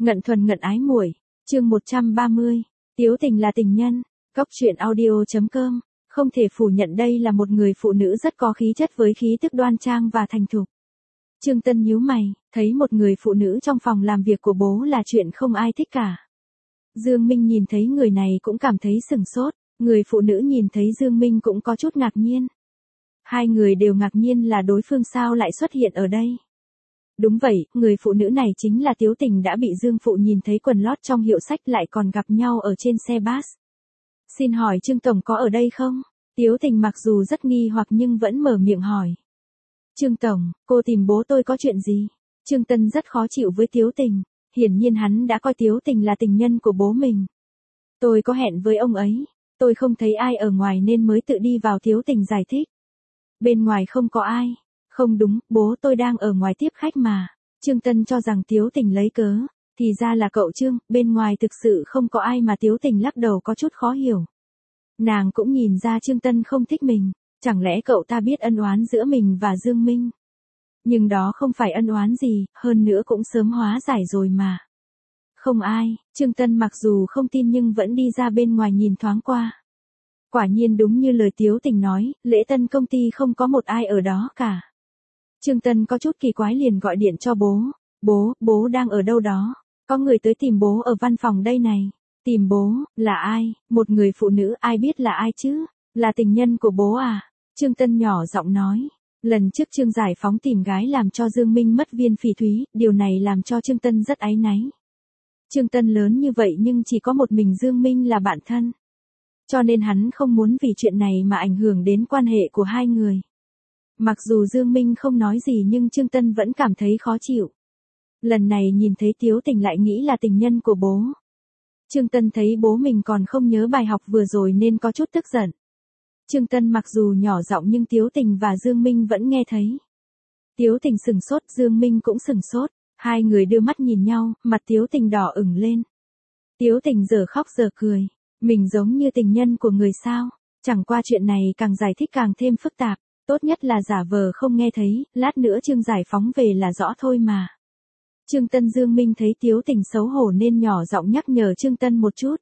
Ngận thuần ngận ái muội, chương 130, Tiếu Tình là tình nhân, Cóc truyện audio.com, không thể phủ nhận đây là một người phụ nữ rất có khí chất với khí tức đoan trang và thành thục. Trương Tân nhíu mày, thấy một người phụ nữ trong phòng làm việc của bố là chuyện không ai thích cả. Dương Minh nhìn thấy người này cũng cảm thấy sửng sốt, người phụ nữ nhìn thấy Dương Minh cũng có chút ngạc nhiên. Hai người đều ngạc nhiên là đối phương sao lại xuất hiện ở đây. Đúng vậy, người phụ nữ này chính là Tiếu Tình đã bị Dương Phụ nhìn thấy quần lót trong hiệu sách lại còn gặp nhau ở trên xe bus. Xin hỏi Trương Tổng có ở đây không? Tiếu Tình mặc dù rất nghi hoặc nhưng vẫn mở miệng hỏi. Trương Tổng, cô tìm bố tôi có chuyện gì? Trương Tân rất khó chịu với Tiếu Tình, hiển nhiên hắn đã coi Tiếu Tình là tình nhân của bố mình. Tôi có hẹn với ông ấy, tôi không thấy ai ở ngoài nên mới tự đi vào. Tiếu Tình giải thích. Bên ngoài không có ai. Không đúng, bố tôi đang ở ngoài tiếp khách mà. Trương Tân cho rằng Tiếu Tình lấy cớ, thì ra là cậu Trương, bên ngoài thực sự không có ai mà. Tiếu Tình lắc đầu có chút khó hiểu. Nàng cũng nhìn ra Trương Tân không thích mình, chẳng lẽ cậu ta biết ân oán giữa mình và Dương Minh? Nhưng đó không phải ân oán gì, hơn nữa cũng sớm hóa giải rồi mà. Không ai, Trương Tân mặc dù không tin nhưng vẫn đi ra bên ngoài nhìn thoáng qua. Quả nhiên đúng như lời Tiếu Tình nói, lễ tân công ty không có một ai ở đó cả. Trương Tân có chút kỳ quái liền gọi điện cho bố. Bố đang ở đâu đó? Có người tới tìm bố ở văn phòng đây này. Tìm bố, là ai? Một người phụ nữ, ai biết là ai chứ? Là tình nhân của bố à? Trương Tân nhỏ giọng nói. Lần trước Trương Giải Phóng tìm gái làm cho Dương Minh mất viên phỉ thúy, điều này làm cho Trương Tân rất áy náy. Trương Tân lớn như vậy nhưng chỉ có một mình Dương Minh là bạn thân. Cho nên hắn không muốn vì chuyện này mà ảnh hưởng đến quan hệ của hai người. Mặc dù Dương Minh không nói gì nhưng Trương Tân vẫn cảm thấy khó chịu. Lần này nhìn thấy Tiếu Tình lại nghĩ là tình nhân của bố. Trương Tân thấy bố mình còn không nhớ bài học vừa rồi nên có chút tức giận. Trương Tân mặc dù nhỏ giọng nhưng Tiếu Tình và Dương Minh vẫn nghe thấy. Tiếu Tình sửng sốt, Dương Minh cũng sửng sốt. Hai người đưa mắt nhìn nhau, mặt Tiếu Tình đỏ ửng lên. Tiếu Tình giờ khóc giờ cười. Mình giống như tình nhân của người sao? Chẳng qua chuyện này càng giải thích càng thêm phức tạp. Tốt nhất là giả vờ không nghe thấy, lát nữa Trương Giải Phóng về là rõ thôi mà. Trương Tân Dương Minh thấy Tiếu Tình xấu hổ nên nhỏ giọng nhắc nhở Trương Tân một chút.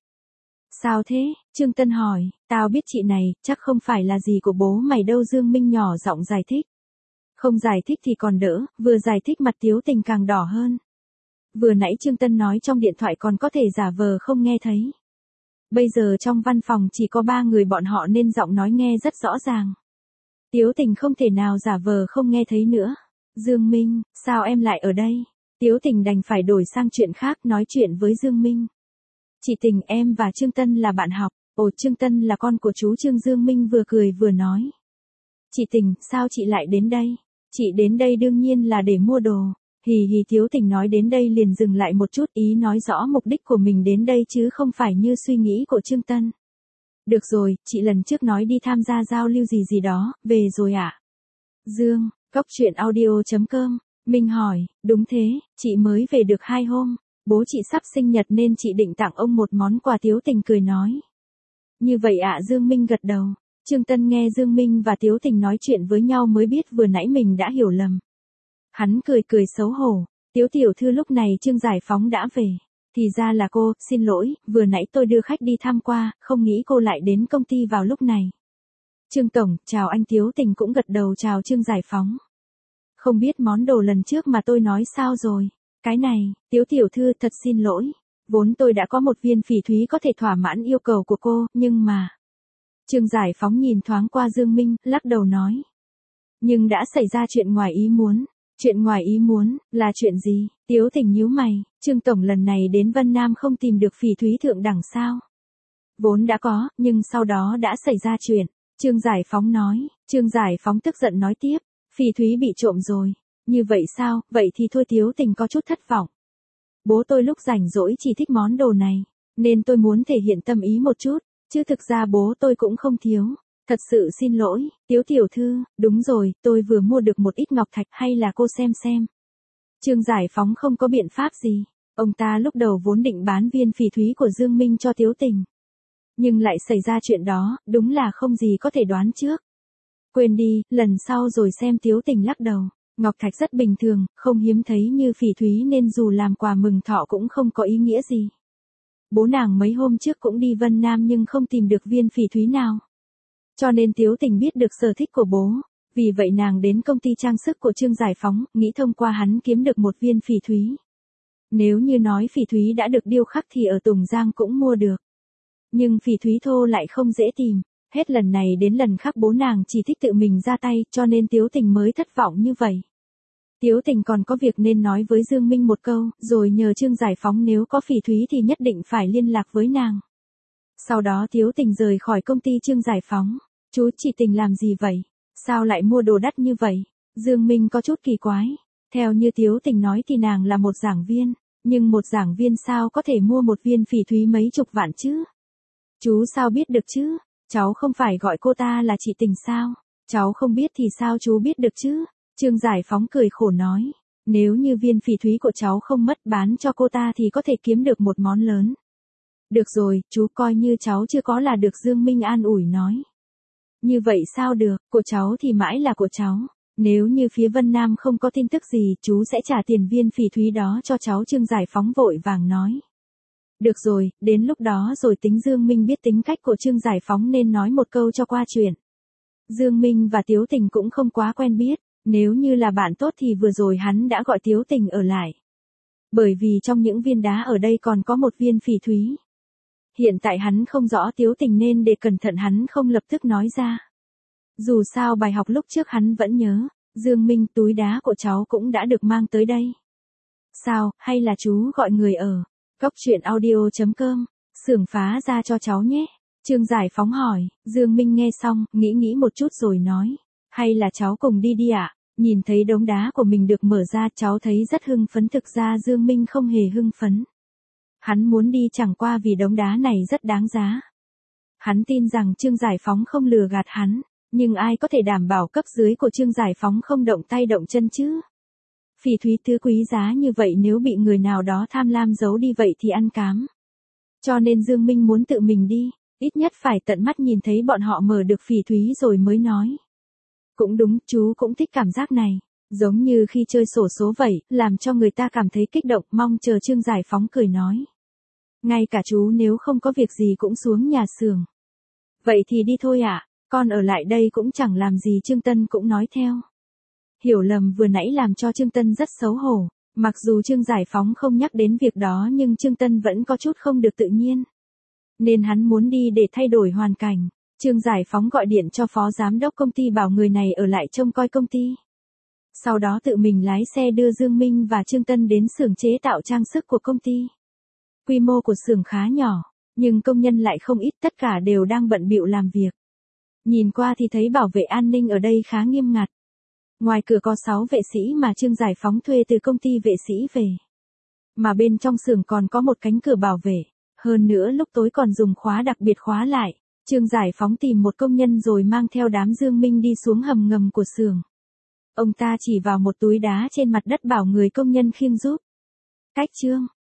Sao thế? Trương Tân hỏi, tao biết chị này, chắc không phải là gì của bố mày đâu. Dương Minh nhỏ giọng giải thích. Không giải thích thì còn đỡ, vừa giải thích mặt Tiếu Tình càng đỏ hơn. Vừa nãy Trương Tân nói trong điện thoại còn có thể giả vờ không nghe thấy. Bây giờ trong văn phòng chỉ có 3 người bọn họ nên giọng nói nghe rất rõ ràng. Tiếu Tình không thể nào giả vờ không nghe thấy nữa. Dương Minh, sao em lại ở đây? Tiếu Tình đành phải đổi sang chuyện khác nói chuyện với Dương Minh. Chị Tình, em và Trương Tân là bạn học. Ồ, Trương Tân là con của chú Trương. Dương Minh vừa cười vừa nói. Chị Tình, sao chị lại đến đây? Chị đến đây đương nhiên là để mua đồ. Hì hì. Tiếu Tình nói đến đây liền dừng lại một chút, ý nói rõ mục đích của mình đến đây chứ không phải như suy nghĩ của Trương Tân. Được rồi, chị lần trước nói đi tham gia giao lưu gì đó, về rồi ạ? Dương, Cóc truyện audio.com, Minh hỏi, đúng thế, chị mới về được 2 hôm, bố chị sắp sinh nhật nên chị định tặng ông một món quà. Tiếu Tình cười nói. Như vậy ạ? Dương Minh gật đầu. Trương Tân nghe Dương Minh và Tiếu Tình nói chuyện với nhau mới biết vừa nãy mình đã hiểu lầm. Hắn cười cười xấu hổ. Tiếu tiểu thư lúc này Trương Giải Phóng đã về. Thì ra là cô, xin lỗi, vừa nãy tôi đưa khách đi tham qua, không nghĩ cô lại đến công ty vào lúc này. Trương Tổng, chào anh. Tiếu Tình cũng gật đầu chào Trương Giải Phóng. Không biết món đồ lần trước mà tôi nói sao rồi? Cái này, Tiếu tiểu thư thật xin lỗi. Vốn tôi đã có một viên phỉ thúy có thể thỏa mãn yêu cầu của cô, nhưng mà... Trương Giải Phóng nhìn thoáng qua Dương Minh, lắc đầu nói. Nhưng đã xảy ra chuyện ngoài ý muốn. Chuyện ngoài ý muốn, là chuyện gì? Tiếu Tình nhíu mày, Trương Tổng lần này đến Vân Nam không tìm được phỉ thúy thượng đẳng sao? Vốn đã có, nhưng sau đó đã xảy ra chuyện. Trương Giải Phóng nói. Trương Giải Phóng tức giận nói tiếp, phỉ thúy bị trộm rồi. Như vậy sao? Vậy thì thôi. Tiếu Tình có chút thất vọng. Bố tôi lúc rảnh rỗi chỉ thích món đồ này, nên tôi muốn thể hiện tâm ý một chút, chứ thực ra bố tôi cũng không thiếu. Thật sự xin lỗi, Tiếu tiểu thư, đúng rồi, tôi vừa mua được một ít ngọc thạch, hay là cô xem. Trương Giải Phóng không có biện pháp gì. Ông ta lúc đầu vốn định bán viên phỉ thúy của Dương Minh cho Tiếu Tình. Nhưng lại xảy ra chuyện đó, đúng là không gì có thể đoán trước. Quên đi, lần sau rồi xem. Tiếu Tình lắc đầu. Ngọc thạch rất bình thường, không hiếm thấy như phỉ thúy nên dù làm quà mừng thọ cũng không có ý nghĩa gì. Bố nàng mấy hôm trước cũng đi Vân Nam nhưng không tìm được viên phỉ thúy nào. Cho nên Tiếu Tình biết được sở thích của bố, vì vậy nàng đến công ty trang sức của Trương Giải Phóng, nghĩ thông qua hắn kiếm được một viên phỉ thúy. Nếu như nói phỉ thúy đã được điêu khắc thì ở Tùng Giang cũng mua được. Nhưng phỉ thúy thô lại không dễ tìm, hết lần này đến lần khác bố nàng chỉ thích tự mình ra tay cho nên Tiếu Tình mới thất vọng như vậy. Tiếu Tình còn có việc nên nói với Dương Minh một câu, rồi nhờ Trương Giải Phóng nếu có phỉ thúy thì nhất định phải liên lạc với nàng. Sau đó Tiếu Tình rời khỏi công ty Trương Giải Phóng. Chú chị Tình làm gì vậy? Sao lại mua đồ đắt như vậy? Dương Minh có chút kỳ quái. Theo như Tiếu Tình nói thì nàng là một giảng viên, nhưng một giảng viên sao có thể mua một viên phỉ thúy mấy chục vạn chứ? Chú sao biết được chứ? Cháu không phải gọi cô ta là chị Tình sao? Cháu không biết thì sao chú biết được chứ? Trương Giải Phóng cười khổ nói. Nếu như viên phỉ thúy của cháu không mất bán cho cô ta thì có thể kiếm được một món lớn. Được rồi, chú coi như cháu chưa có là được, Dương Minh an ủi nói. Như vậy sao được, của cháu thì mãi là của cháu. Nếu như phía Vân Nam không có tin tức gì, chú sẽ trả tiền viên phỉ thúy đó cho cháu, Trương Giải Phóng vội vàng nói. Được rồi, đến lúc đó rồi tính. Dương Minh biết tính cách của Trương Giải Phóng nên nói một câu cho qua chuyện. Dương Minh và Tiếu Tình cũng không quá quen biết, nếu như là bạn tốt thì vừa rồi hắn đã gọi Tiếu Tình ở lại. Bởi vì trong những viên đá ở đây còn có một viên phỉ thúy. Hiện tại hắn không rõ Tiếu Tình nên để cẩn thận hắn không lập tức nói ra. Dù sao bài học lúc trước hắn vẫn nhớ, Dương Minh, túi đá của cháu cũng đã được mang tới đây. Sao, hay là chú gọi người ở Góc Chuyện Audio.com, xưởng phá ra cho cháu nhé? Trương Giải Phóng hỏi. Dương Minh nghe xong, nghĩ một chút rồi nói. Hay là cháu cùng đi đi ạ? Nhìn thấy đống đá của mình được mở ra, cháu thấy rất hưng phấn. Thực ra Dương Minh không hề hưng phấn. Hắn muốn đi chẳng qua vì đống đá này rất đáng giá. Hắn tin rằng Trương Giải Phóng không lừa gạt hắn, nhưng ai có thể đảm bảo cấp dưới của Trương Giải Phóng không động tay động chân chứ? Phỉ thúy thứ quý giá như vậy nếu bị người nào đó tham lam giấu đi vậy thì ăn cám. Cho nên Dương Minh muốn tự mình đi, ít nhất phải tận mắt nhìn thấy bọn họ mở được phỉ thúy rồi mới nói. Cũng đúng, chú cũng thích cảm giác này. Giống như khi chơi xổ số vậy, làm cho người ta cảm thấy kích động, mong chờ. Trương Giải Phóng cười nói. Ngay cả chú nếu không có việc gì cũng xuống nhà xưởng. Vậy thì đi thôi ạ, con ở lại đây cũng chẳng làm gì. Trương Tân cũng nói theo. Hiểu lầm vừa nãy làm cho Trương Tân rất xấu hổ. Mặc dù Trương Giải Phóng không nhắc đến việc đó nhưng Trương Tân vẫn có chút không được tự nhiên. Nên hắn muốn đi để thay đổi hoàn cảnh. Trương Giải Phóng gọi điện cho phó giám đốc công ty bảo người này ở lại trông coi công ty. Sau đó tự mình lái xe đưa Dương Minh và Trương Tân đến xưởng chế tạo trang sức của công ty. Quy mô của xưởng khá nhỏ, nhưng công nhân lại không ít, tất cả đều đang bận bịu làm việc. Nhìn qua thì thấy bảo vệ an ninh ở đây khá nghiêm ngặt. Ngoài cửa có 6 vệ sĩ mà Trương Giải Phóng thuê từ công ty vệ sĩ về. Mà bên trong xưởng còn có một cánh cửa bảo vệ. Hơn nữa lúc tối còn dùng khóa đặc biệt khóa lại. Trương Giải Phóng tìm một công nhân rồi mang theo đám Dương Minh đi xuống hầm ngầm của xưởng. Ông ta chỉ vào một túi đá trên mặt đất bảo người công nhân khiêng giúp. Cách Trương